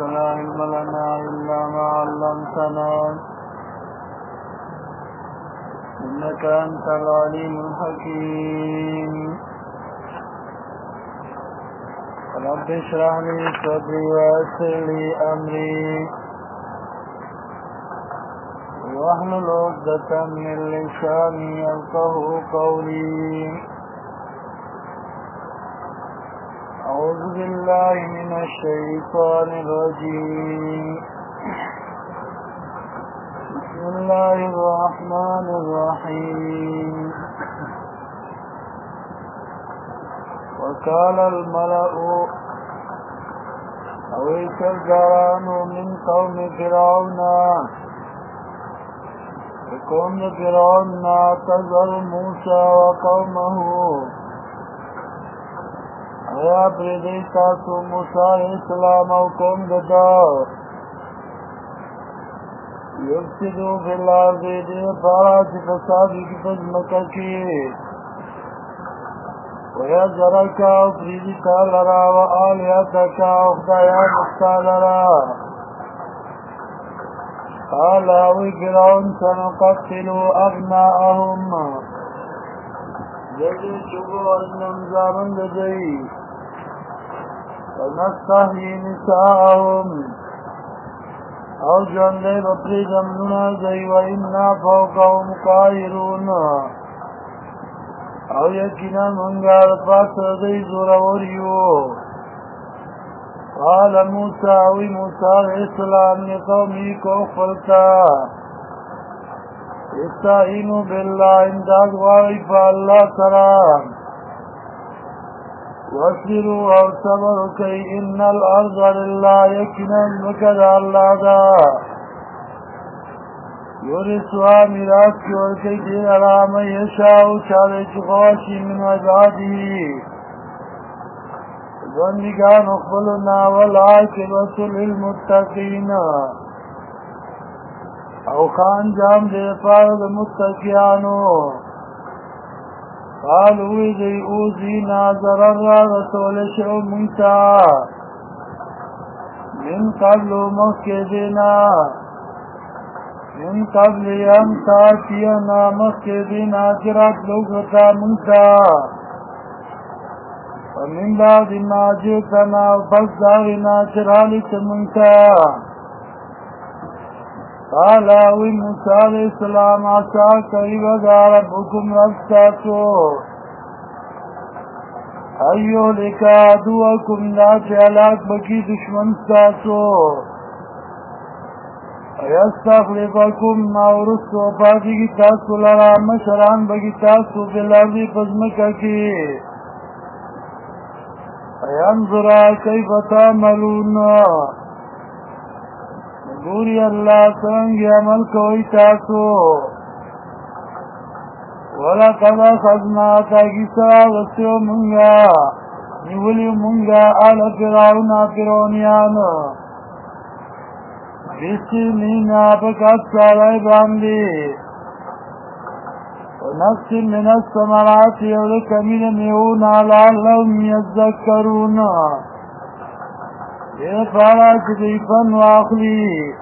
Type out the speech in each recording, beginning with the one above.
لا علم لنا إلا ما علمتنا إنك أنت العليم الحكيم رب اشرح لي صدري ويسر لي أمري واحلل عقدة من لساني يفقهوا قولي أعوذ بالله من الشيطان الرجيم بسم الله الرحمن الرحيم وقال الملأ أويس الجران من قوم فرعون قوم فرعون تذر موسى وقومه ایا پریدی تاسو موسی علیہ السلام او قوم ددا یفسدو فی الارض دی پارا چی فسادی کی پزمکا کی ویذرکا او پریدی تالرا و آلیتکا او خدایان استالرا قال اوی فرعون سنقتلو ابناءهم جدی چوبو ازنم زامن ددئی ونستحیی نساءهم او جوندے بپری جمنونا دئی وإنا فوقهم قاہرون او یقینا منگار پاس دئی زوروریو قال موسیٰ اوی موسیٰ علیہ السلام نے قومی کو خلتا استعینوا باللہ امداد غاری فا اللہ سرام وَاصْبِرُوا اور صبر کئی ان الارض للہ یقینا مکد اللہ دا یورثها میراث کی ورکی دیر علام یشاء چالے چخواشی من عبادی بندگان اقبلنا والعاقبۃ للمتقین او خان جام دے پارد متقیانو قالوی دی اوزینا ضرر را رسول شو منتا من قبل مخیدنا من قبل یم تاتینا مخیدنا کرات لوگتا منتا ومن بعد ما جیتنا پس داغنا چرالیت منتا قال اوی موسیٰ علیہ السلام عصا قریبا ربکم رفتاتو ایو لکا عدوکم دا چالاک بکی دشمن ستاسو ایستخلفکم نورستو پاکی کی تاسو لرا مشران بکی تاسو بالارضی پزمکا کی اینظرا کیف تعملون گوری اللہ سرنگی عمل کوئی تاسو وَلَقَدْ أَخَذْنَا تَاكِ سَرَا وَسِيُّ مُنْغَا نِوَلِيُ مُنْغَا آلَ فِرْعَوْنَ فِرْعَوْنِيَانُ بِسِنِينَ بَكَتْ سَالَيْ بَاندِي وَنَفْسٍ مِنَ الثَّمَرَاتِ وَلَكَ مِنَ مِعُونَ لَعَلَّهُمْ يَذَّكَّرُونَ یہ پارا چدیفن واخلی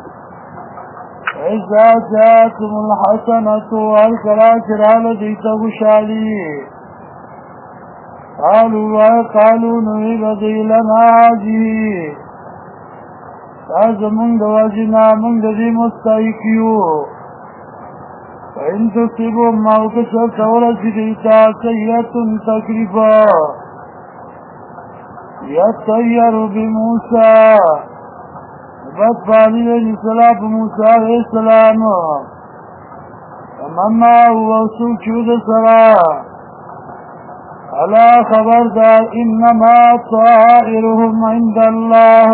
ایسا جاتم الحسنتو والکلا چرال دیتا گشالی قالو نوی بدی لنا آجی تاز منگ واجنا منگ دی مستحقیو فإن تصیبو موکشر تورسی دیتا سیئتن تکریفا یتطیر بموسیٰ بس فالی علیہ السلام موسیٰ علیہ السلام ومما هو سوچود سرا علا خبردار انما طائرهم عند اللہ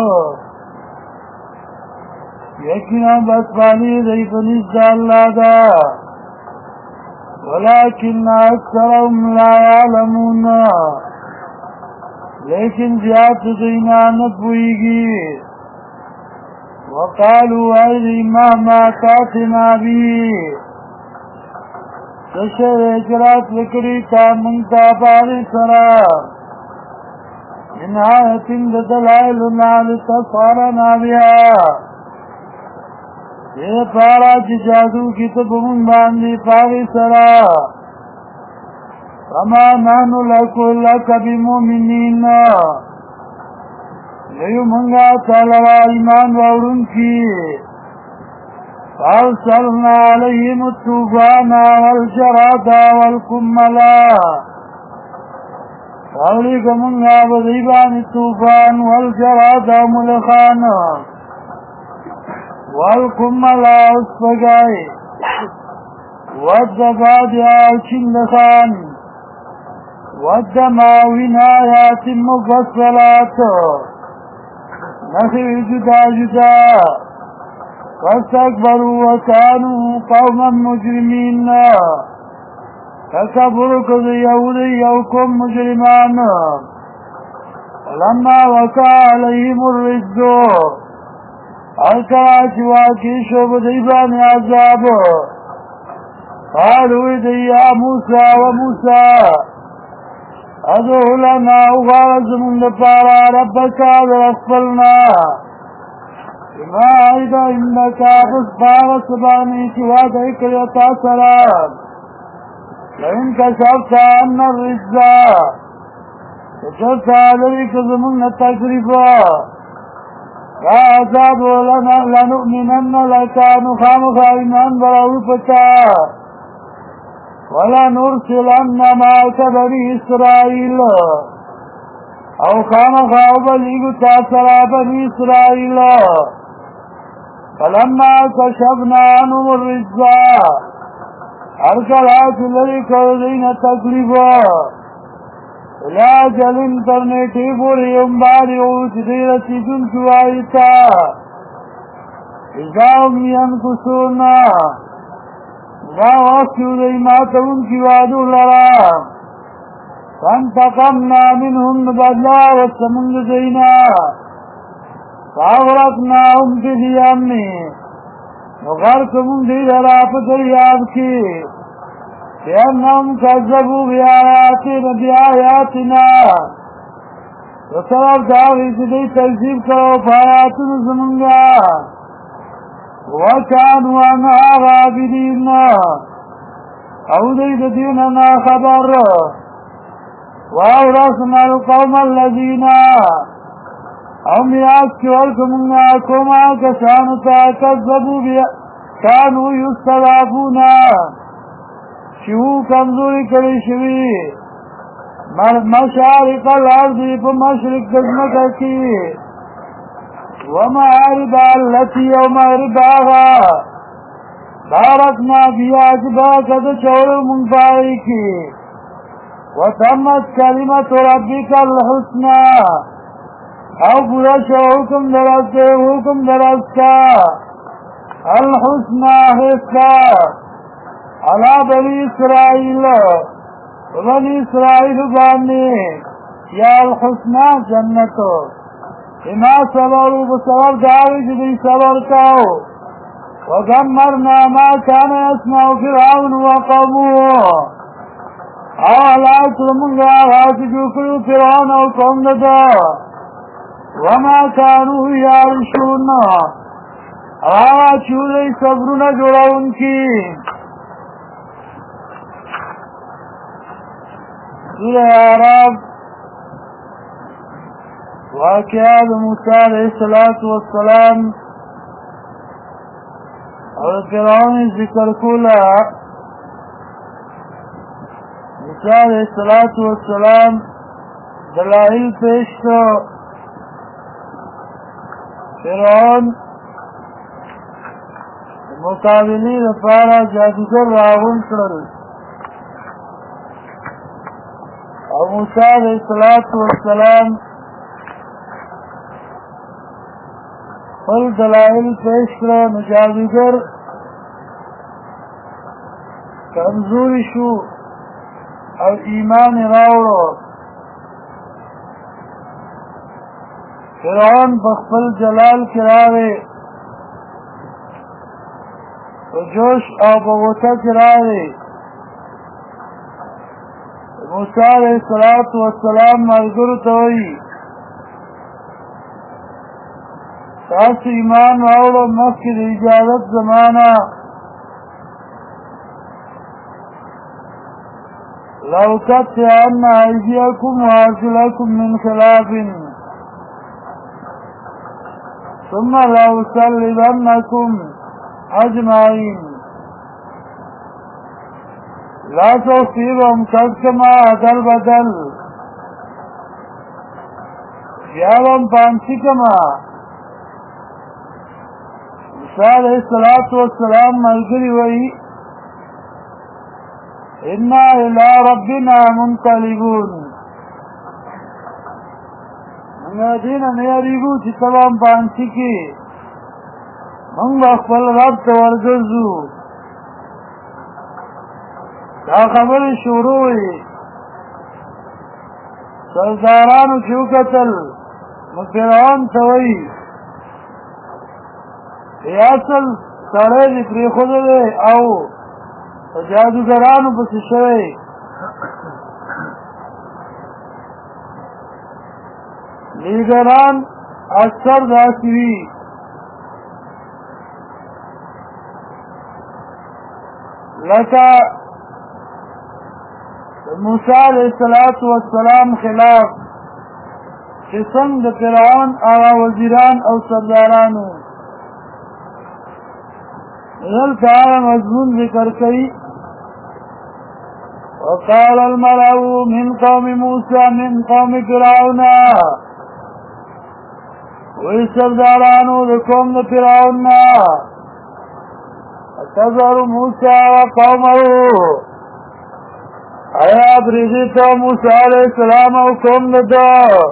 یقینا بس فالی ریف نزد اللہ دا ولكن اکثرهم لا يعلمون لیکن زیادت دینا نبوئیگی وقالوا ایدی مهما تاتنا بی تشر اجرات لکری تا منتا باری سرا من آیت دلائلنا لتصارنا بها یہ پارا چی جادو کی تبمون باندی پاگی سرا وما نحن لك بمؤمنین لیو منگا تعالی ایمان وورن کی فارسلنا علیہم الطوفان والجراد والقملا فاولی کمنگا بذیبان الطوفان والجراد ملخان والقملا اسفگائی والضفادع چندخان والدماوین آیات مفصلات نخی جدا جدا فاستكبروا وكانوا قوما مجرمين فكبروا يوكم مجرمان فلما وقع عليهم الرجز الكراش واكيشوا بديبان عذاب قالوا إذي يا موسى وموسى أدعو لنا وغارز من دفارا ربك ورسلنا بما عيد إنك فصبار سباني شواد إكريتا سلام لئن كشفت عن الرجزة وشفت عليك زمن التقريبا فعذاب لنا لنؤمنن لك نخامخ إيمان براوفتا ولا نرسلن معك بني إسرائيل او خامخ او بلیگو تاثرا بني إسرائيل فلما كشفنا عنهم الرجزا ارکلات لری کردین تکلیفا لا جلن ترنیٹی بوری امباری اوچ دیرتی دن شوائیتا ازاهم ینکسونا ازا وقتیو دی ماتون کی وادو لرا فانتقمنا منهم بدلا والسمند زينا فاغرقناهم في اليم وغرق من ذي ذرافة الياب کی لأنهم كذبوا بآياتنا وسبب داغی سدی تکذیب کرو فآیاتنا زمنگا وكانوا عنها غافلين او دی دیننا خبر وأورثنا القوم الذين هم يأكلكمنا كما كسانتا كذبوا كانوا يستضعفون شو كمزوري كري شوي مشارق الأرض فمشرق كزمككي ومعاربها التي ومغربها باركنا فيها جباك تشعر من فائكي وتمت كلمة ربك الحسنى او برشا حكم درستا الحسنى حسنى على بني إسرائيل باني يا الحسنى جنتو بما صبروا بسبب دعوي جدي صبر كاو ودمرنا ما كان يسمع فرعون وقومه آلات منگا غاسجو کرو فرعون او قوم دا وما كانوا يعرشون چولي صبرنا جوڑاون کی سورة اعراف واقعات موسى علیہ السلام اور فرعون ذکر کولا موسیٰ علیہ السلام دلائل پیش کو فرعون مقابلی لپارا جادوگر راغون کرل اور موسیٰ علیہ السلام خل دلائل پیش کرل جادوگر کمزوری شو اور ایمان راوڑو فرعون بخفل جلال کراوے جوش او بغوطہ کراوے موسیٰ علیہ السلام مرگر توئی تاسو ایمان راوړو مخکې د اجازت زمانه لو قطعن أيديكم وأرجلكم من خلاف ثم لأصلبنكم أجمعين لا تصيبهم كما أدل بدل يالهم پانسی کما موسیٰ علیہ السلام ملگری وئی اِنَّا إِلَىٰ رَبِّنَا مُنْقَلِبُونَ منگا دینا نیاریگو چی تبام پانسی کی منگ بخبل رب تورگزو دا خبر شروعی سردارانو چو قتل مفرعون توئی ریاسل سڑے دی پری خود دے او جادوگرانو پس شوئی لیگران اکثر داسوی لکا موسیٰ علیہ السلام خلاف قسم د فرعون آغا وزیران او سردارانو دلتا آغا مضمون ذکر کئی وقال الملأ من قوم موسى من قوم فرعون وی سردارانو لکوم د فرعون اتذر موسى وقومه آیا بریدی تو موسیٰ علیہ السلام او قوم دا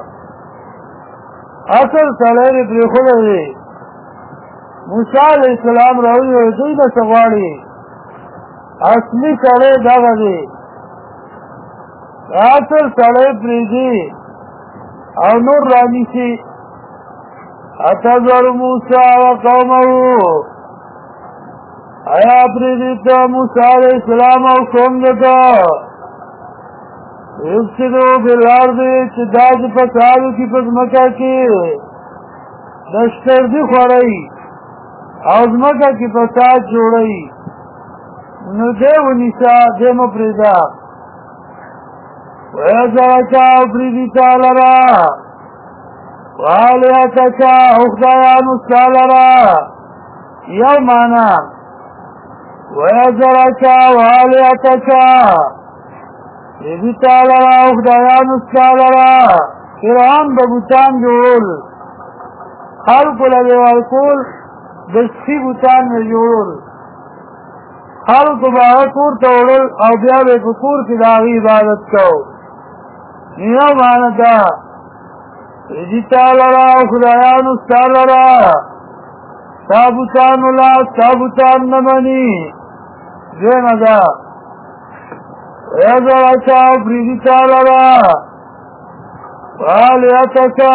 اصل سلیر بری خود دی موسیٰ علیہ السلام روی و دی دا سواری اصلی سلیر دا دی اصل سلیر بریدی او نور رانی سی اتذر موسیٰ و قومه آیا بریدی تو موسیٰ علیہ السلام او قوم دا افسدو بالارض چداج فسادو کی پزمکا کی دشتردی خوڑی اوزمکا کی فساد جوڑی نو دے و نیسا دے مپریدا ویزارکا افریدی تالرا والیاتکا اخدایانو سالرا یو مانا ویزارکا والیاتکا ایدی تالرا اخدایان اسکالرا فرعون ببوتان جوڑل خلق للیوالکول دسخی بوتان میں جوڑل خلق باکور توڑل او بیا بے کور کی داغی عبادت کو نیو مانتا ایدی تالرا اخدایان اسکالرا تابوتان اللہ تابوتان نمانی زین ادا ویزرکا افریدی تالرا والیتکا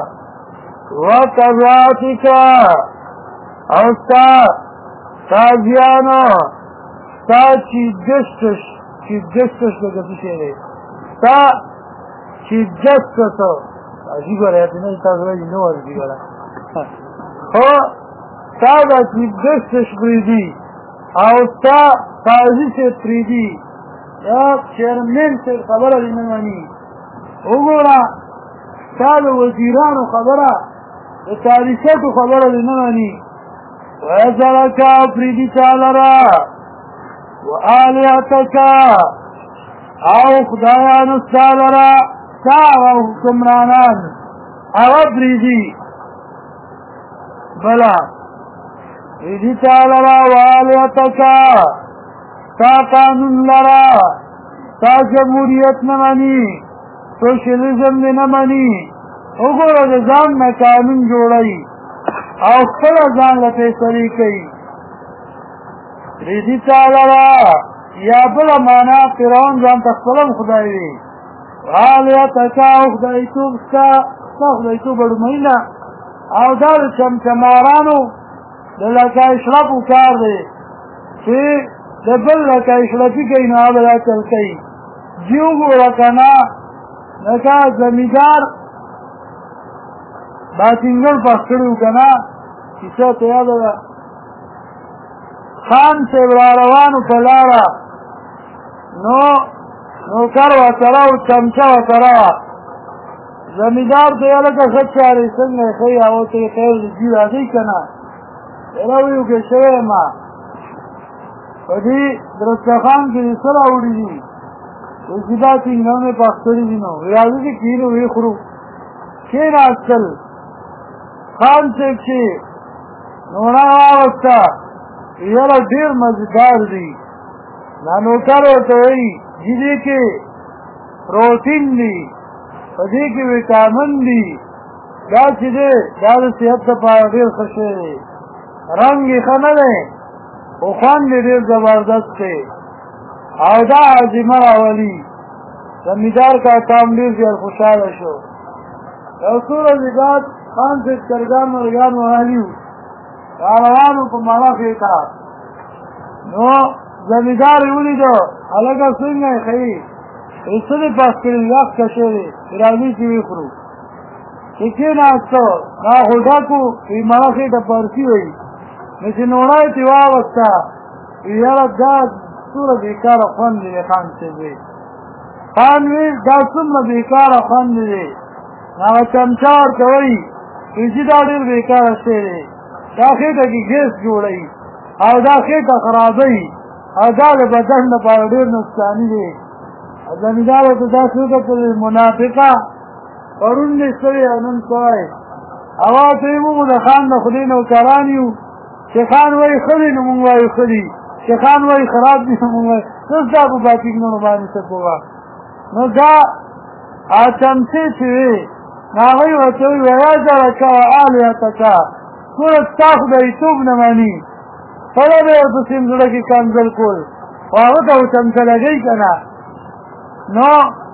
وقضاتکا اوستا تازیانو ستا چیجستش لگتی شیره ستا چیجستو عجیب رہتی نا ستا سوئی نو عجیب رہا خو ستا دا چیجستش بریدی اوستا تازی سے پریدی یا چیرمن سے خبر لنمانی اگورا سال وزیران خبر تاریخت خبر لنمانی ویزرکا افریدی تالرا وآلیتکا او خدایان السالرا تا او حکمرانان او افریدی بلا افریدی تالرا وآلیتکا تا قانون لرا تا جمهوریت نمانی سوشلیزم نمانی اگو رضان نا قانون جوڑائی او خپل ځان له فیصلې کوي ریدی تعالی یا بل معنا فرعون ځان ته خپل خدای وي حالیا تکاو خدای توب کا خدای توب ورماینا او دا چمچمارانو د لکه اشرف کار دی چې د بل لکه اشرفي کوي نو هغه چل کوي جیو ګور کنا لکه زمیدار باطنګل پخړو کنا کیسه ته یاده ده خان صاحب را روانو په لاره نو نوکر ورسره او چمچه ورسره وه زمیندار ته یې لکه ښه چارې څنګه یې ښه یې هغه ته یې خیر د جي راځئ که نه یاره ویو کې شوی یم په دې درستخان کې دې څه راوړي دي وایي دا ټینګه مې پخ کړي دي نو راځه چې کښېنو ویې خورو کښېناستل خان صاحب چې نوڼه واغسته یاره ډېر مزېدار دي دا نوکر ورته وایي جي دې کې پروټین دي په دې کې ویټامین دي دا چې دی دا د صحت لپاره ډېر ښه شی دی رنګ یې ښه نه دی خو خوند یې ډېر زبردست دی او دا هاضمه راولي زمیندار کاکا هم ډېر زیات خوشحاله شو یو څو ورځې بعد خان صاحب چرګان مرغان وهلي وو را روان وو په مڼه خېټه نو زمیندار یې ولیدو هلکه څنګه یې ښیي څه دې پاس کړي وخت کشه دی راځئ چې وخورو چې کېناستو دا خو ډک وو وایي مڼه خېټه پارسي وایي نو چې نوڼه یې ترې واغسته وایي یاره دا څومره بېکاره خوند دی خان صاحب وایي خان وایي دا څومره بېکاره خوند دی هغه چمچه ورته وایي وایي چې دا ډېر بېکاره شی دی دا خېټه کې ګیس جوړوي او دا خېټه خرابوي او دا د بدن لپاره ډېر نقصاني دی زمیندار ورته داسې وکتل منافقه پرون دې ستړی او نن سوی هوا ته یې موږ د خان د خدای نوکران یو چې خان وایي ښه دی نو مونږ وایو ښه دي چې خان وایي خراب دي نو مونږ وایو څه ستا په باطینونو باندې څه کوه نو دا چمچې چې وې هغوی ورته وایي ویجعلک وآلهتک ټوله ستا خدایتوب نه مني پله به یې ورپسې زړه کې کنځل کول خو هغه ته و چمچه لګوي که نه نو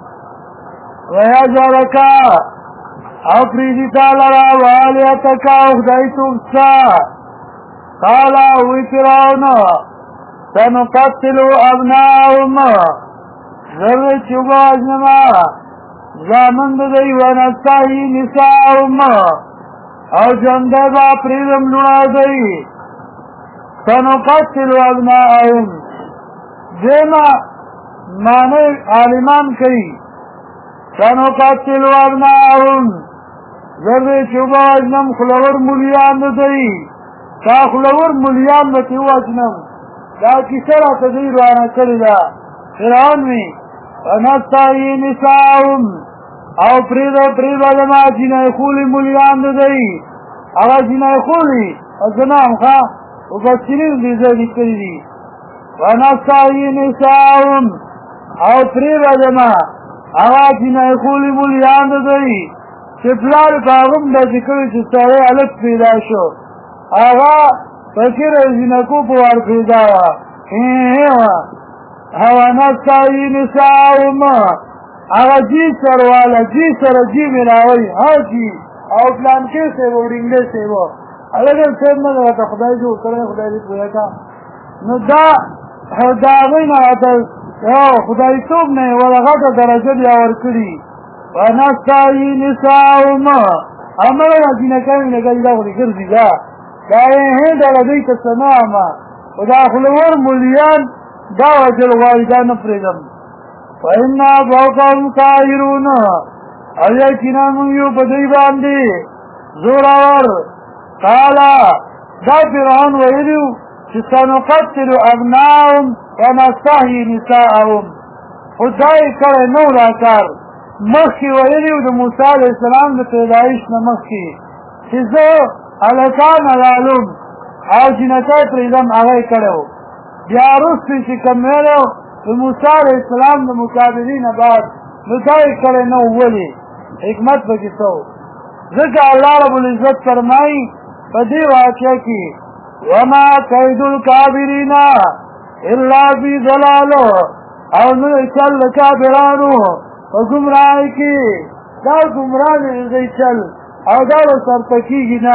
ویجعلک او پریدي تا لره وآلهتک او خدایتوب ستا قال وی فرعون سنقتل ابناهم زر چوبا اجنما زامن دوی ونستحیی نساهم او جنده با پریدم لنا دوی سنقتل ابناهم دیما معنی عالمان کئی سنقتل ابناهم زر چوبا اجنم خلور ملیان دوی تا خلور ملیان بتی وجنم دا کیسه را تدیر وانا کرده فرعون می ونستحیی نساهم او پریدا دما جنای خولی ملیان دوی اغا جنای خولی ازنام خواه و بچنین دیزه دیکری دی ونستحیی نساهم او پریدا دما اغا جنای خولی ملیان دوی چپلار کاغم دا ذکر چستاره علت پیدا شو آغا فکر زینکو پوار پیدا هوا نستحیی نساهم آغا جی سروالا جی سر جی ملاوی ها جی او پلانکے سے وہ ڈنگے سے وہ اگر سیب میں لگتا خدای جو کرے خدای دی پویا کا نو دا غینا آتا خدای توب نہیں ولغتا درجہ دیا ورکڑی ونستحیی نساهم امرنا جینکاوی نگلی دا خودی کردی دا دائیں دا دوی تسناما و دا خلور ملیان دا وجل والدان پریدم فإنا فوقهم قاهرون او یقینا من یو بدوی باندی زوراور قالا دا فرعون ویلیو چې سنقتل ابناهم ونستحیی نساءهم خدای کړی نو دا کار مخکې ویلیو د موسی علیه السلام د پیدایش نه مخکې چې زه هلکان حلالوم او جنکۍ پرېږدم هغه یې کړی و بیا وروسته چې کوم ویلی د موسی علیه السلام د مقابلې نه بعد نو دا یې کړی نه و ولې حکمت پکې څه و ځکه الله رب العزت فرمایي په دې واقعه کې وما کید الکافرین الا فی ضلال او نو چل د کافرانو په ګمراهۍ کې دا ګمراه دی چل او دا ورسره کېږي نه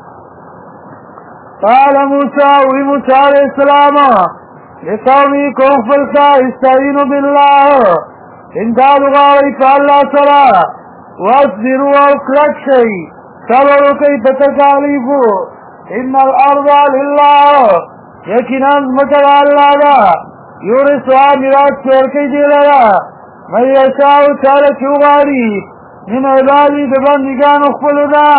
قال موسی وی موسی علیہ السلام لقومی کوفلتا استعینوا بالله امداد غواړئ په الله سره واصبروا او کلک شئ صبر وکئ په تکالیفو ان الارض لله یقینا مکر اللہ دا یورثها میراث ورکی دی لرا من یشاء چاله چوغاری من عبادی د بندگانو خپلو دا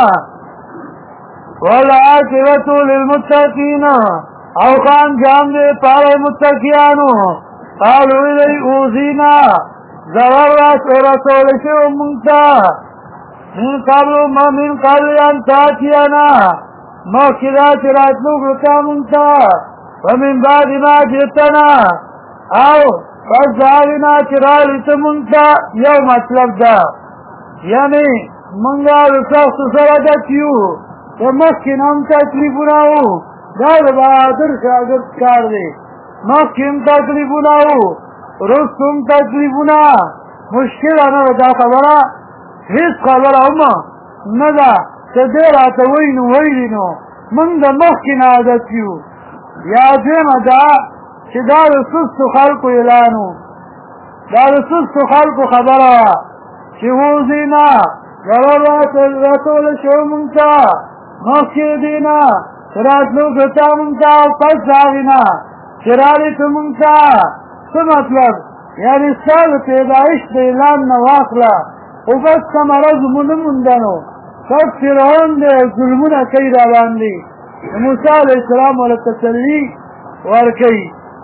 والعاقبة للمتقین او خان جام دے پارے متقیانو قالوا الی اوزینا ضرر رسول شو منتا من قبل ان تاتینا موکدا چراتنو گتا منتا ومن بعد ما جتنا او فزاوینا چرالیت منتا یو مطلب دا یعنی منگا رسخت سردتیو تو مخین هم تکلیفوناو دا بہادر شاگرد کار دے مخیم تکلیفوناو رستم تکلیفونا مشکل انا دا خبرہ هیڅ خبره هم نه ده چې دی راته وینو ویلینو موږ د مخکې نه عادت یو یا دویمه ده چې دا د سستو خلکو اعلان و دا د سستو خلکو خبره وه چې ووځي نه ضرر راټوله شوی موږ ته مخکې دې نه چې راتلو ګټه موږ ته او پس د هغې نه چې رالې ته موږ ته څه مطلب یعنې ستا د پیدایش د اعلان نه واخله او بس کمره زمونه موندنو سب فرعون دے ظلمونه کوي را باندې موسی علیه السلام ورته تسلي ورکوي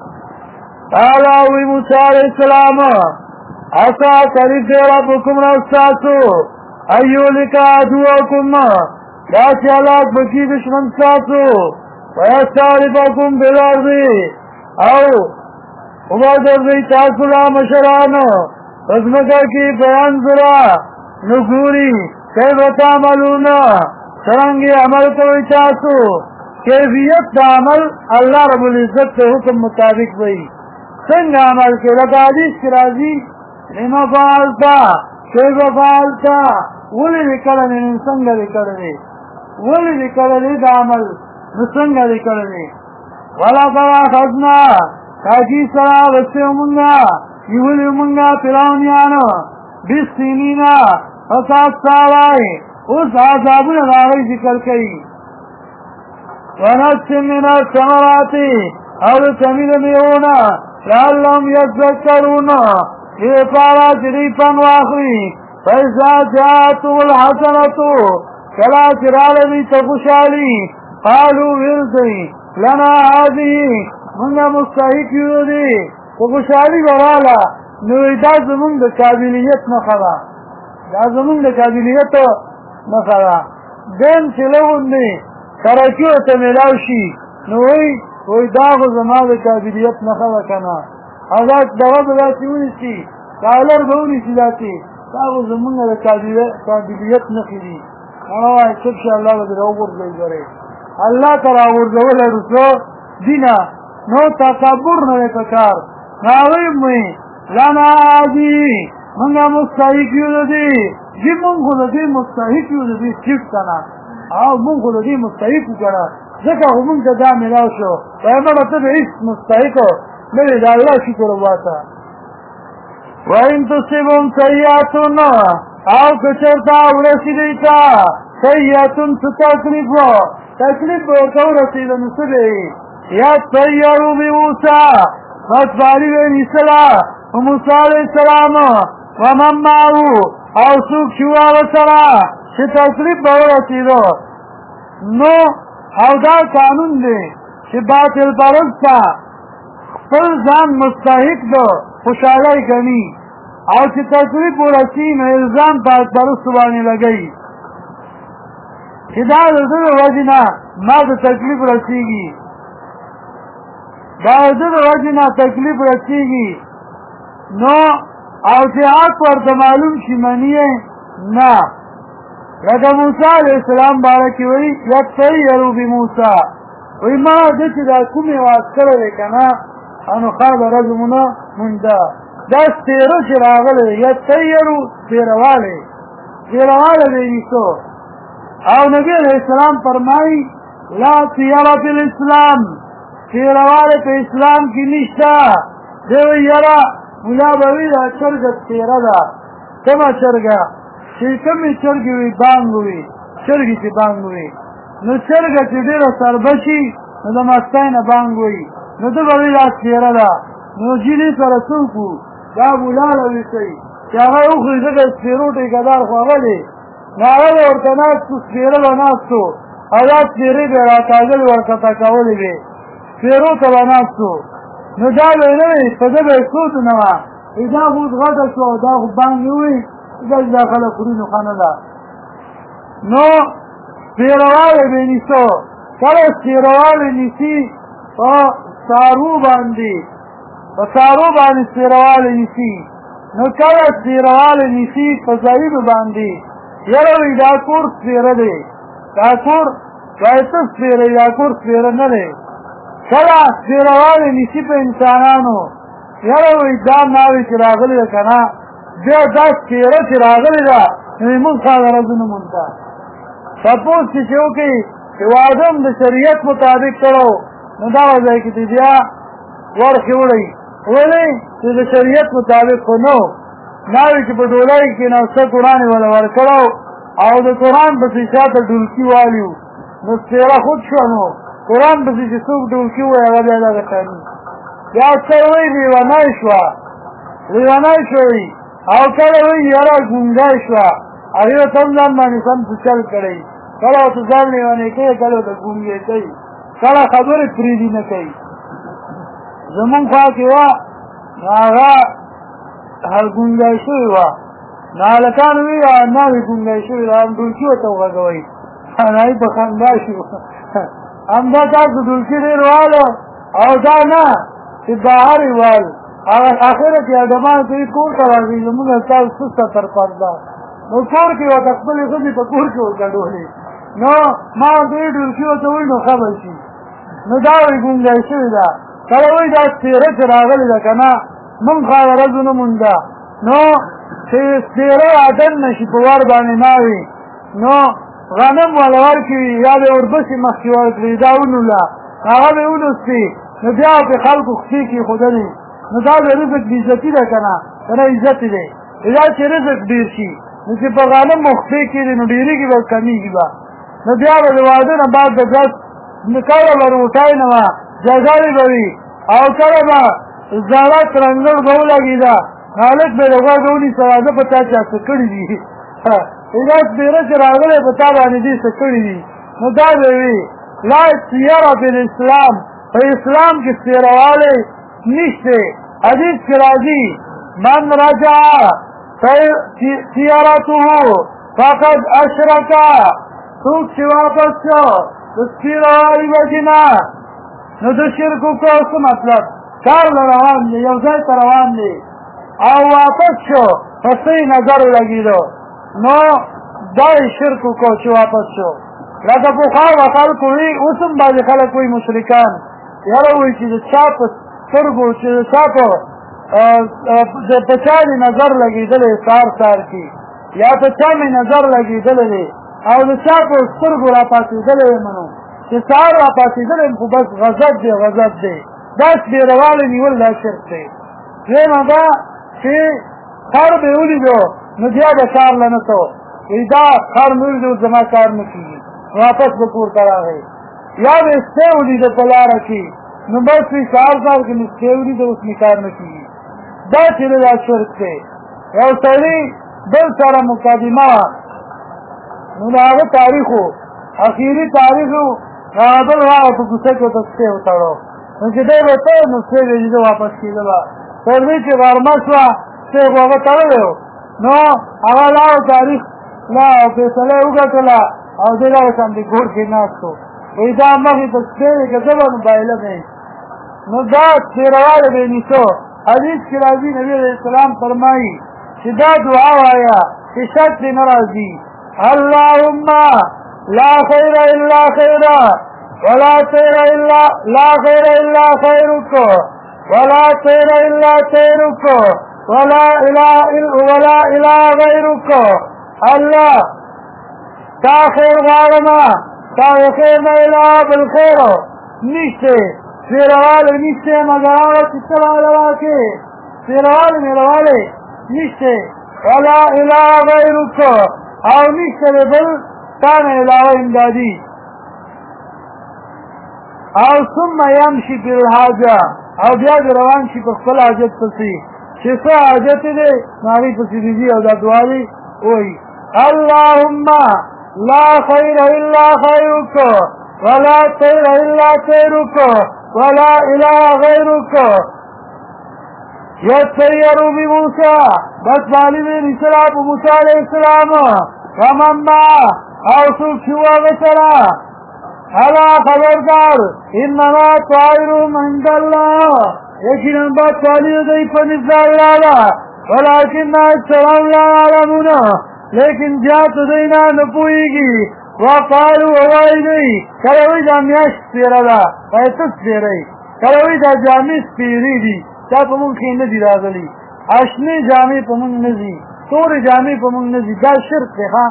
قال وی موسی علیه السلام عسى قریب دی ربکم ستاسو ایهلک عدوکم دا چې هلاک بکي دشمن ستاسو ویستعرفکم بالارض او وبګرځوي تاسو را مشرانو پزمکا کی بیان ذرا نگوری کیف تعملون سرنگی عمل کوئی تاسو کیفیت دا عمل اللہ رب العزت کے حکم مطابق بھئی سنگ عمل کے لگا حدیث کی راضی لما فعلتا کیف فعلتا ولی لکلنی نسنگ لکلنی ولی لکلنی دا عمل نسنگ لکلنی ولا فرا خزنا تاکی سرا بچے منگا یولی منگا پیراونیانو بیس سینینا فساد سالائی اس عذابون راغی ذکر کئی ونسم من السمراتی او چمید میونا لعلهم یذکرون یہ پارا جری پن واخری فیضا جاتو الحسنتو کلا چرال بھی تخشالی قالو ورزی لنا آدھی منگا مستحق یو دی تو خوشحالی برالا نوی دا زمون دا قابلیت نخدا دا زمون دا قابلیت نخدا دین چلون دی ترکیو تا ملاوشی نوی دا خو زمان دا قابلیت نخدا کنا ازاد دواد دا چیونی سی کالر دونی سی داتی دا خو زمون دا قابلیت نخدی انوائی سبشا اللہ دا روبر دی برے اللہ ترا ورزول رسو دینا نو تکبر نوی پکار ناویم وی لانا آدی منگا مستحق یو دی جی منگو دی مستحق یو دی چیف کنا آو منگو دی مستحق کنا ذکا خو منگ دا ملاو شو پیمانا تب ایس مستحقو میری دا اللہ شکر باتا وَإِن تُصِبْهُمْ سَيِّئَةٌ آو کچرتا ورسی دیتا سیئتن ستکلیفو تکلیف ورکو رسیدن سبی یا سیئرو بی موسیٰ فتفاری بین اسلام موسیٰ علیہ السلام ومن معو او سوک شوا وسرا چه تکلیف باو رسیدو نو او دا قانون دی چه باطل پرستا خپل ځان مستحق دو خوشحالی کنی او چه تکلیف ورسی نو الزام پاک پرستو بانی لگئی چه دا در وجنا ما دا تکلیف رسیگی دا در وجنا تکلیف رسیگی نو او چه حق ورد معلوم شی منیه نا لکه موسیٰ علیہ السلام بارکی وی یتطیرو بی موسیٰ وی ما دچ دا کمی واسکر لیکنا انو خواب رزمونا منده دست تیرو چی راغل یتطیرو تیرواله بیسو او نبی علیہ السلام فرمائی لا تیرہ فی الاسلام تیرواله پی اسلام کی نشتا دیو یرا ملا بوی دا چرگت تیرہ دا کما چرگا چی کمی چرگی وی بانگوی چرگی چی بانگوی نو چرګه چې ډېره سربه شي نو د مستۍ نه بانګ وایي نو ده به وایي دا سپېره ده نو جینۍ سره څوک وو دا بولاله ویسئ چې هغه وخوري ځکه سپېرو ټیکهدار خو هغه دی نو هغه به ورته ناست وو سپېره به ناست وو او دا سپېرې به یې راکاږلې ورکته کولې وې سپېرو ته به ناست وو نو دا به یې نه وي په ده به یې سود نه وه دا خو غټه شوه او دا خو بانګ یې وایي داسې دا خلک خوري نو ښه نه ده نو سپېرهوالی به نیسو کله سپېرهوالی نیسي په څارو باندې سپېرهوالی نیسي نو کله سپېرهوالی نیسي په ځایونو باندې یاره وایي دا کور سپېره دی دا کور ښایسته سپېره دا کور سپېره نه دی کله سپېرهوالی نیسي په انسانانو یاره وایي دا ناوې چې راغلې ده که نه بیا دا سپېره چې راغلې ده نو مونږ ښه غرضونه مونږ ته سپوز چې وکړي چې واده هم د شریعت مطابق کړو نو دغه ځای کې دې بیا ورخې وړئ ولې چې د شریعت مطابق خو نه و ناوې چې په ډولۍ کې ناسته قرآن یې وله ورکړو او د قرآن پسې شاته ډولکي والي نو سپېره خود شوه نو قرآن پسې چې څوک ډولکي ووایي هغه بیا دغه قانون بیا اکثر وایي لیونی شوه وایي او کله وایي یاره ګونګی شوه هغې ورته هم ځان باندې سم څه چل کړی کله ورته ځان لیونی کوي کله ورته ګونګی کوي کله خبرې پرېږدي نه کوي زمونږ خوا کې وه نو هغه ګونګی شوې وه نو هلکان وایي ناوې ګونګی شوې ده ډولکي ورته وغږوئ ناوې په خندا شو همدا تاسو ډولکي ډېر والو او دا نه چې بهر یې وال اخره کې ادمان کوي کور ته راځي زمونږ تاسو څه سفر پرده نو کور کې ورته خپلې ښځې په کور کې ورګډولې نو ما ورته وایي ډولکي ورته وایي نو ښه به شي نو دا وایي ګونګی شوې ده کله وایي دا سپېره چې راغلې ده که نه مونږ ښه غرض ونه مونده نو چې سپېره راټن نه شي په ور باندې ناوې نو غنم وله ورکړي یا به یې ورپسې مخکې ورکړي دا ونوله هغه به یې ونوسي نو بیا پرې خلکو خپې کېښودلې نو دا د رزق بېعزتي ده که نه که نه عزت دی دا چې رزق ډېر شي نو چې په غنم مو خپې کېږي نو ډېرېږي به کمیږي به نو بیا به د واده نه بعد د ګس کله به روټۍ نه وه جګړې به وي او کله به زړه ترنګړ به ولګېده نو هلک به یې د غوږ ونیسه راځه په تا چا څه کړي دي دا سپېره چې راغلی په تا باندې دې څه کړي دي نو دا به وي لا سیره فی الاسلام په اسلام کې سپېرهوالی نشته حدیث کې راځي من رجع سیرته فقد اشرک څوک چې واپس شو د سپېرهوالي وجې نه نو د شرک وکړو څه مطلب کار له روان دی یو ځای ته روان دی او واپس شو په صحیح نظر ولګېدو نو دا یې شرک وکړو چې واپس شو لکه پخوا به خلکو وي اوس هم بعضې خلک وایي مشرکان یاره وایي چې د چا په سترګو چې د چا په چا دې نظر لګېدلی سهار سهار کې یا په چا مې نظر لګېدلی دی او د چا په سترګو را پاڅېدلی یم نو چې سهار را پاڅېدلی یم خو بس غضب دی دا سپېرهوالی نیول دا شرک دی دویمه دا چې خر به یې ولیدو نو بیا به کار له نه څه وایي دا خر مې ولیدو زما کار نه کېږي واپس به کور ته راغی یا به یې سپی ولیده په لاره کې نو بس وي سهار سهار کې مې سپی ولیده اوس مې کار نه کېږي دا چې دی دا شرک دی یو سړي بل سره مقدمه وه نو د هغه تاریخ و اخري تاریخ و هغه بل راغی په کوڅه کې ورته سپی وتړو نو چې دی به ته نو سپی به لیده واپس کېده به تر دې چې غرمه شوه سپی خو هغه تړلی و نو هغه لاړو تاریخ لا او فیصله یې وګټله او دی دغسې همدې کور کې ناست و وایي دا مخې ته سپی دی که زه به نو بایله به نو دا سپېرهوالی به یې نیسو حدیث کې راځي نبي علیه السلام فرمایي چې دا دعا وایه چې شک دې نه راځي اللهم لا خیر الا خیره ولا خیر الا خیرک ولا خیر الا خیرک ولا اله غیرک الله تا خیر غواړمه تا د خیر نه علاوه بل خیر نشته سپېرهوالی نشته مګر هغه چې ته راله راکړې سپېرهوالی مېرهوالی نشته ولا اله غیرک او نشته د بل تا نه علاوه امدادي او ثم يمشي في الحاجه او بیا روان شي په خپل حاجت پسې چې څه حاجت دې ناری پسې دي او دا دعاوي وای اللهم لا خير الا خيرك ولا خير الا خيرك ولا اله غيرك يسير بموسى بس بالي السلام موسى عليه السلام ومن ما اوصف شوى مثلا هلا خبردار انما طائرهم عند الله يكن انبات طالب ضيف نزال الله ولكن اكثرهم لا يعلمون لیکن جات دینا نپوئیگی وقالوا ووائدی کلوی دا میاش پیرلا فیتس پیری کلوی دا جامی سپیری دی تا پمون خی ندی راغلی اشنی جامی پمون نزی طور جامی پمون نزی دا شرک دیخوا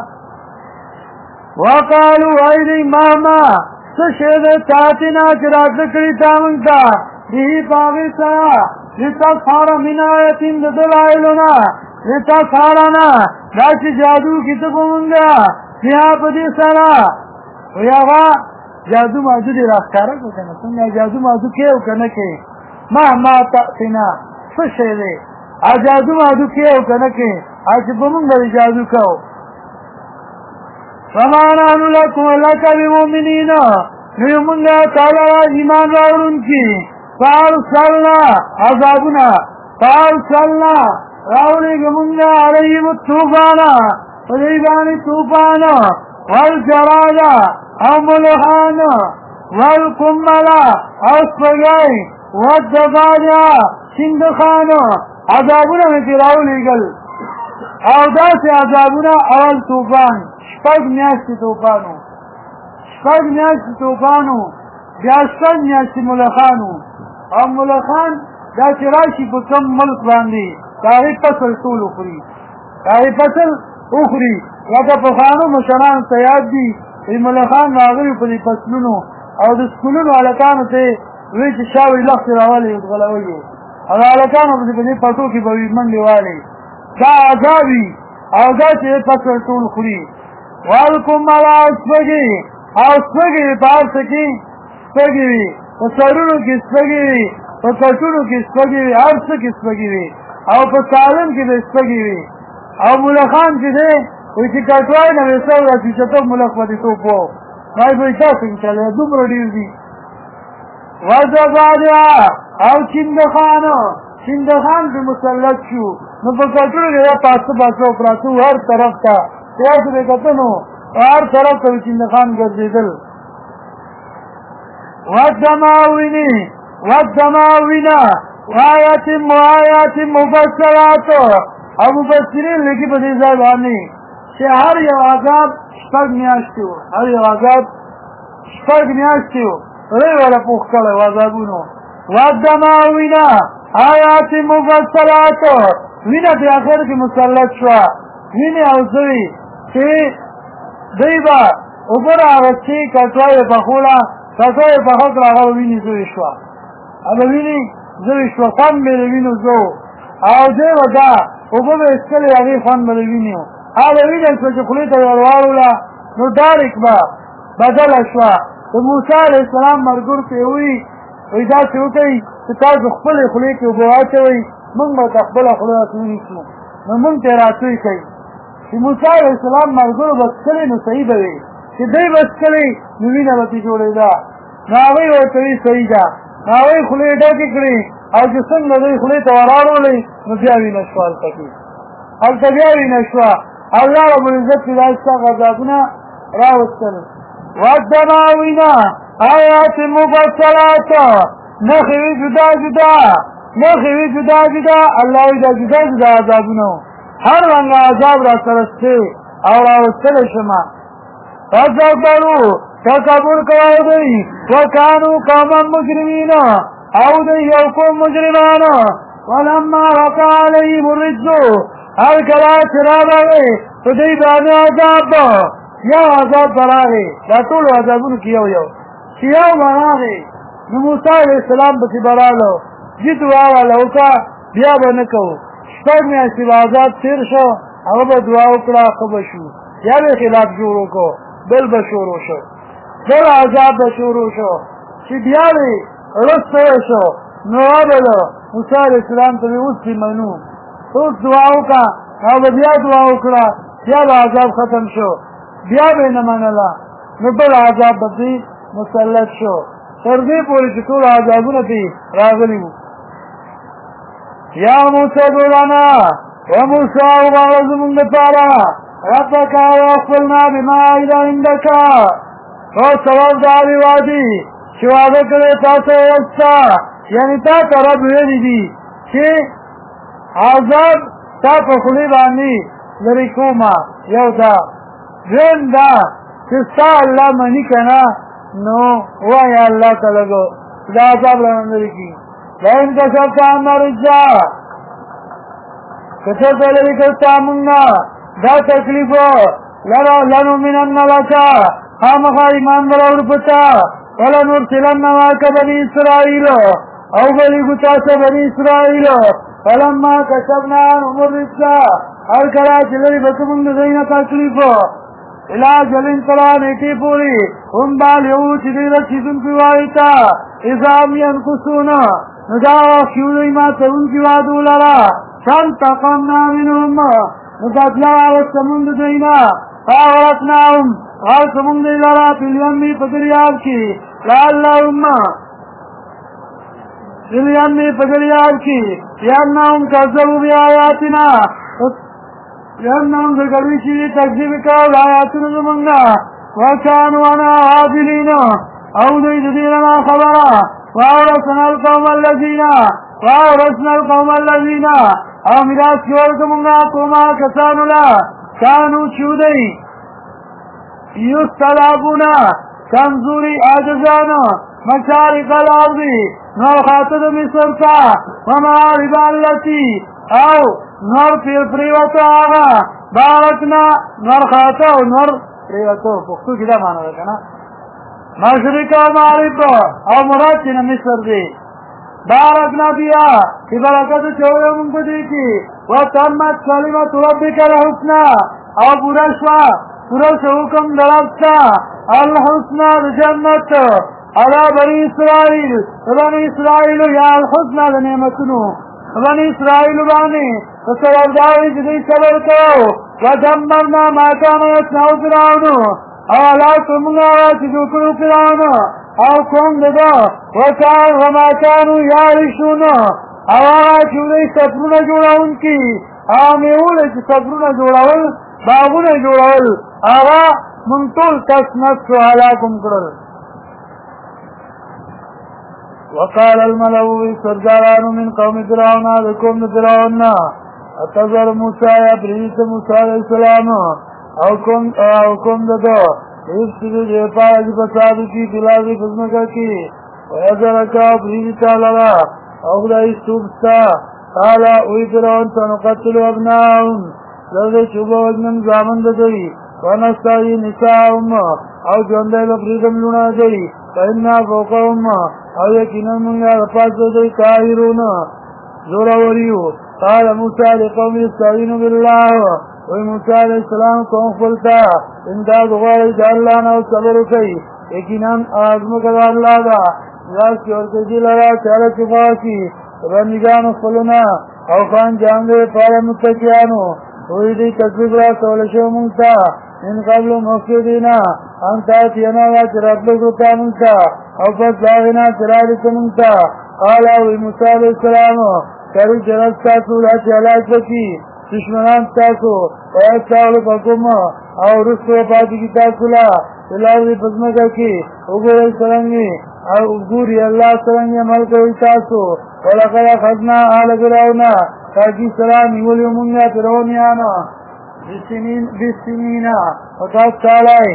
وقالوا ووائدی ماما سشد تاتنا چرات لکڑی تامنتا بیهی پاغی سرا لتا سارا من آیتین دلائلنا لتا سارانا داچی جادو کی تکمونگا سیاہ پدی سارا ویاغا جادو مادو دی راستارا کو کنا سنگا جادو مادو کیو کنکے مهما تأتنا فشیدے جادو مادو کیو کنکے آچی پمونگا دی جادو کو فمانانو لکم لکا بمومنین نیومنگا تعالی ایمان راورن کی فارسلنا عذابنا فارسلنا راولی گمنگا علیہم الطوفانا فلیبانی طوفانا والجرادا او ملحانا والقملا او سپگائی والدفاجا سندخانا عذابنا میں راولی گل او دا سے عذابنا اول طوفان شپگ میاشتی طوفانو شپگ میاشتی طوفانو بیاشتن میاشتی ملخانو او ملخان دا چراشی په کم ملک باندې داغی فصل طول اخری داغی فصل اخری لکه پخانو مشران سیاد دی ای ملخان ناغیو په دی فصلونو او د سکولونو علکانو ته وی چې شاوی لخت راوالی ادغلویو او علکانو په دی پتو کی بوی منڈی والی دا عذابی او دا چې فصل طول اخری والکم ملا اسپگی او اسپگی پار سکی سپگی وی په سرونو کې سپگی وی په کټونو کې سپگی وی هر څه کې سپگی وی او په سالم کې د سپگی وی او ملخان چې دی وی چې کټوای نه وسو راځي چې ته ملخ باندې توپو نای به تاسو چې له دومره ډیر دي وځه او چندخان به مسلط شو نو په کټونو کې تاسو باسو پراتو هر طرف ته تاسو به کتنو هر طرف ته چندخان ګرځیدل والدماوینا وآیات مفسرات او مفسرین لکی پا دیزا بانی چه هر یو عذاب شپگ میاشتیو هر یو عذاب شپگ میاشتیو ری والا پوخ کلو عذابونو والدماوینا آیات مفسرات وینا دی آخر کی مسلط شوا وینی اوزوی چه دیبا اوپر آغستی کتوائی بخولا کتوائی بخوک راغا وینی زوی شوا اما وینی زوی شوا فن میره وینو زو او دیو دا اوپر اسکلی اغی فن میره وینیو آبا وینی اسکلی خلیتا وروارولا نو دارک با بدل شوا موسیٰ علیہ السلام مرگور پیوی وی دا چوکی ستاز خپل خلیکی وبواته وی من با تقبل خلیات وینیسو نو من تیراتوی کئی چی موسیٰ علیہ السلام مرگور بسکلی نو صحیح بوی چی دی بسکلی نو وینا بتی جوڑی دا ناوی ورطوی صحیح دا ناوی خلی ڈاکی کری او جسنگ ندوی خلی تورارو لی نو بیاوی نشوال تکی حال تبیاوی نشوال اللہ رب العزت کی داشتا غذابنا راوستن والدماوینا آیات مفصلات نخوی جدا جدا نخوی جدا جدا اللہ وی دا جدا جدا عذابنو ہر رنگ عذاب را سرستے اور راوستن شما فَذَكَّرُوا تَكَبُّرْ كَوَاوْدَئِ وَكَانُوا قَوْمًا مُجْرِمِينَ أَوْدَئِ يَوْكُمْ مُجْرِمَانَ وَلَمَّا وَقَعَ عَلَيْهِمُ الرِّجْزُ هر کلا چراباوے تو دی بانی عذاب یا عذاب براغے لا طول عذابون کیو یو کیو براغے موسیٰ علیہ السلام بسی برالو جیتو آوہ لوکا بیا بنکو شپاگ میں اسی عذاب تیر شو اغبا دعاو کلا خبشو یا بے خلاف جورو کو بل بشورو شو بل عذاب بشورو شو چې بیا وی رسته شو نو وابلو موسی علیہ السلام ته اوس منو اوس دعا وکړه او بیا دعا وکړه بیا عذاب ختم شو بیا به نه منله نو بل عذاب به مسلط شو تر دې پورې چې ټول عذابونه دي راغلي وو یا موسی ګورانا و موسی وغواړه زمونږ دپاره ربک واغفرنا بما عهد عندک او ثواب د هغې وعدې چې وعده کړی تاسو وسته یعنې تا ته رب ویلي دي چې عذاب تا په خولې باندې لرې کومه یو دا دویم دا چې ستا الله مني که نه نو وایه الله ته لږو دا عذاب رانه لرې کړي لئن کشفت عنا رجا که چېرته لرې کړ ستا موږ نه دا تکلیف لنؤمنن لک خامخا ایمان به راوړو په تا ولنرسلن معک بني اسرائیل او بلیږو تاسو بني اسرائیل فلما کشفنا عنهم الرجس هر کله چې لرې به که موږ د دوی نه تکلیف الى جلن تلا نیټې پورې هم بالغو چې دوی رسېدونکي وایي ته اذا هم ینکسون نو دا وخت چې دوی ماتوونکي وعدو لره فانتقمنا منهم نو بدله واخیسته موږ د دوی نه فاغرقناهم غرق موږ دوی لره فی الیم په دریاب کې لعلهم فی الیم په دریاب کې لأنهم کذبوا بآیاتنا لأنهم ذکروی چې تکذیب کول آیاتونه زموږ نه وکانوا عنها غافلین او دوی د دې نه خبره وأورثنا القوم الذین او میراث کې ورکړو موږ قومه کسانو له کانو چې دوی یستضعفون کمزوري عاجزانو مشارق الارض نور خاطه د مصر ته ومغارب التي او نور پریوتو هغه بارکنا نور خاطه او نور پریوتو پښتو کې دا معنی ده که نه مشرق او مغرب او مراد چې نه مصر دی بارکنا بیا چې برکت چویو مونږ په دې کې وتمت کلمت ربک الحسنى او پورا شو حکم د رب ته الحسنى د جنت علی بني اسرائیل یا الحسنى د نعمتونو بني اسرائیل باندې په سبب دا چې دوی صبر کوو ودمرنا ما کان یصنع فرعون او هلاک موږ هغه چې جوړ کړو فرعون او قوم دده وما كانوا يعرشون او هغه چې دوی سفرونه جوړونکي هغه مې وویل چې سفرونه جوړول باغونه جوړول هغه موږ ټول کس نسو هلاک هم کړل وقال الملأ سرداران من قوم فرعون د قوم د فرعون اتذر موسی یا پرېږدي موسی علیه السلام او قوم دده ایستو دې پاره چې فساد وکړي په لارې په ځمکه کې ویذرک او پرېږدي تا لره او خدای ستوب ستا قال وی فرعون سنقتل ابناهم زه چې وبه وژنم زامن د دوی ونستحیي نساءهم او ژوندی به پرېږدم لوڼه دوی فإنا فوقهم او یقینا موږ د پاسه د دوی قاهرون زورور یو قال موسی لقومه استعینوا بالله وی موسی علیه السلام قوم خپل ته امداد غواړئ د الله نه او صبر وکئ یقینا ځمکه د الله ده لاس کې ورکوي دې لره چې هله چې غواړي بندګانو خپلو نه او خان جان دې لپاره متقیانو وی دې تکلیف راکولی شوی موږ ته من قبل مخکې دې نه ان تأتینا چې راتلو تا موږ ته او پس د هغې نه چې رالېږه موږ ته قال وی موسی علیه السلام کړي جرس تاسو دا چې هلاک به کړي دشمنان تاسو ویستغلفکم او وروسته پاتې کړي تاسو له په لارې په ځمکه کې وګورئ څرنګې او ګوري الله څرنګې عمل کوي تاسو ولقد اخذنا آل فرعون تاکي سره نیولي موږ فرعونیانو بالسنین وتاسو کالی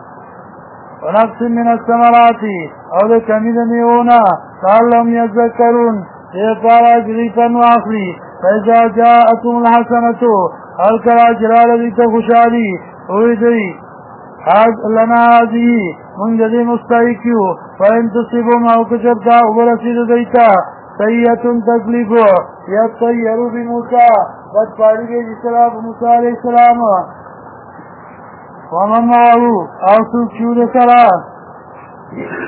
ونقص من الثمرات او د کمي د میوونه لعلهم یذکرون دې لپاره چې دوی پند واخلي فإذا جاءتهم الحسنة هر کله چې راغله دوی ته خوشحالي وایي دوی لنا هذه موږ د دې مستحق یو فإن تصبهم او که چېرته ورسېده دوی ته سیئة تکلیف یطیروا بموسی بدپاړي به سره په موسی علیه السلام ومن معه او څوک چې ورسره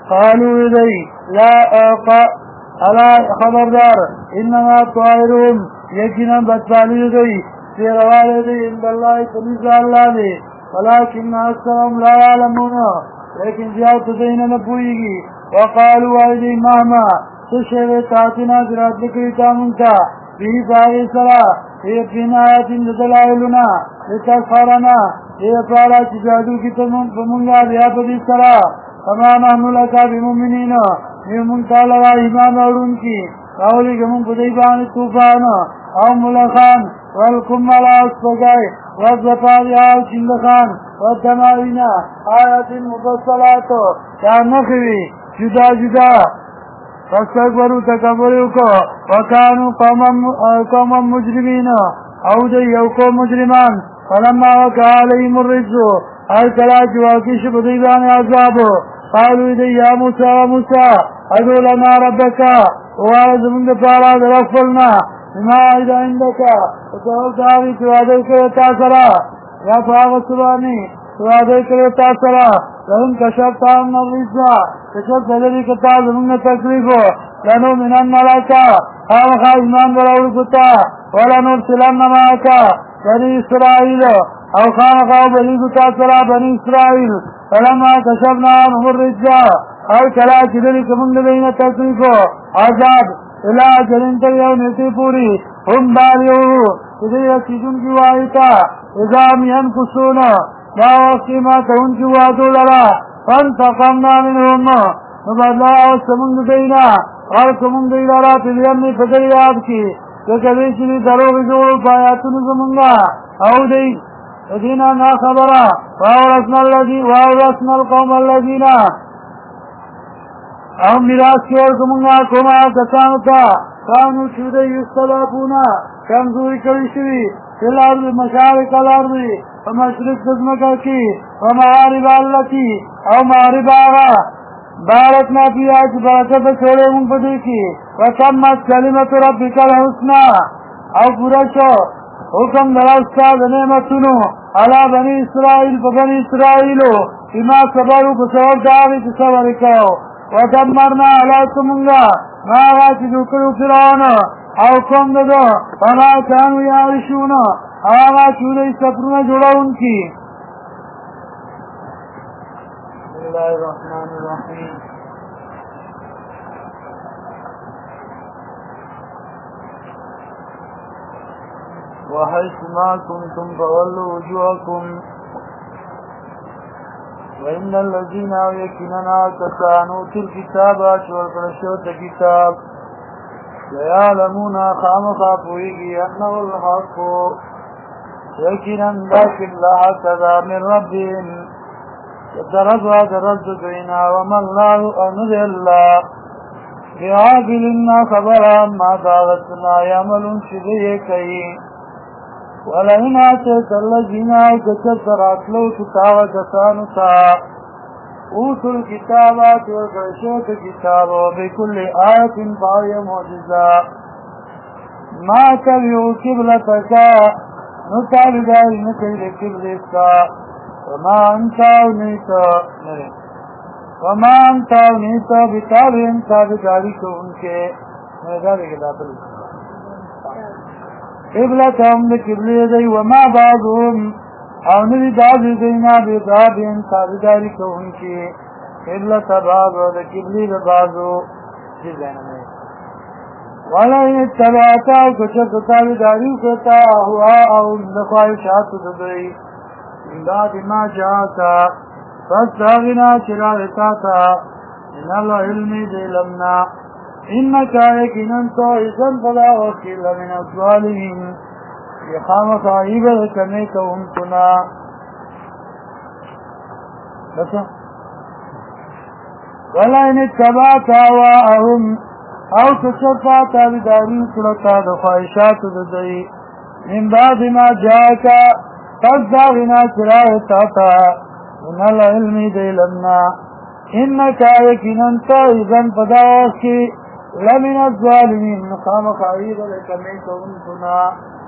قالوا إلي لا ألا خبردار إنما طائرهم يكنا بطالي إلي في روالي إلي عند الله فنزع الله لي ولكن أكثرهم لا يعلمون لكن زيادة دين نبويگي وقالوا إلي مهما تشهد تاتنا جرات لكريتا منتا في باغي صلاة هي بنايات دلائلنا لتسخرنا هي فعلا تجادو کی تمنگا لیا بدی صلاة فما نحن لك بمؤمنين من تعالى إيمان أورون کی قولی گمون بدیبان توفان او ملخان والکمال أسفقائي والزفارها الجندخان والدمائن آيات مفصلات كان نخوي جدا جدا فاستكبروا تكبروا وكانوا قوما مجرمين او دی یوکو مجرمان فلما وقع عليهم الرجز هل کلاج واقش بدیبان عذاب قالوا دی یا موسى ادعو لنا ربك وارزمون دفارا درفلنا بما عيد عندك وتقول داوي توادو کرتا سرا یا فاغ سبانی توادو کرتا سرا لهم کشفت عن الرجز کشفت بدلی کتا زمون تکلیفو لنو من الملائکہ خامخا ایمان براؤ کتا ولنرسلن معك بني إسرائيل أو خامخا بني کتا سرا بني إسرائيل فلما كشفنا عنهم الرجز أو كلا جدلك من لدينا تكليفو عذاب إلى أجل تليون يتفوري هم بالغوه إذا يكيدون جوائتا إذا هم ينكسون لا وقيما تون جواتو للا فانتقمنا منهم نبدلا وسمن لدينا واركمن دينا لا تليمني فدرياب کی كذلك دروغ جوړ پایاتون زمونږه او دی دينا نا خبره وورثنا القوم الذين او میراث کور زمونږه کومه کسانو ته کانو چې د یستلافونا کمزوري کړی شوي فلارض مشارق الارض ومشرق دزمکه کې ومعارب التي او معارب هغه بارکنا فيها چې برکت چھوڑے مونږ په دې کې وتمت کلمت ربک الحسنى او پورا شو حکم دراستا د نعمتونو علی بني اسرائیل په بني اسرائیلو بما صبروا په سبب دا چې صبر وکاو ودمرنا علی ثمونږه ما چې وکړو فرعون او کوم دغه فلا كانوا يعيشون هغه چې دوی سفرونه جوړونکي. بسم الله الرحمن الرحيم. وحيث ما كنتم فولوا وجوهكم وإن الذين يكننا كانوا في الكتاب والقرشوت كتاب ليعلمون خامخا فويقي أنه الحق يكنا لكن لا كذا من ربهم يترضى درد بينا وما الله أنذ الله بعاقل ما خبرا ما داغتنا يعمل شبيكي ولئن آتيت الذين كتبت راتلو كتاب كسانسا اوتوا الكتابات والقرشوت كتاب بكل آية فهي معجزة ما تبعوا قبلتك نتابع دائما لقبلتك وما أنت أونيت بتابع تابعك انك ذلك داخل قبلتهم لقبل يدي وما بعضهم او ندی دازی دینا بیدابین تابداری کون کی قبلت بعضو دا قبلی بعضو جزین میں ولئن اتبعتا کچھت تابداری کتا ہوا او نخواہشات ددئی انداد ما جاتا فاستاغنا چرارتاتا من العلم دیلمنا انکا یکنن تو ایزن فلا وکیل من الظالمین يخام صاحب الكميك ومتنا بس ولئن اتبعت هواءهم او تشفعت بداري كلتا دخائشات ددي من بعد ما جاءك فالداغنا كراهتاتا من العلم ديلنا انك يكنا انت اذن فداوكي لمن الظالمين خام صاحب الكميك ومتنا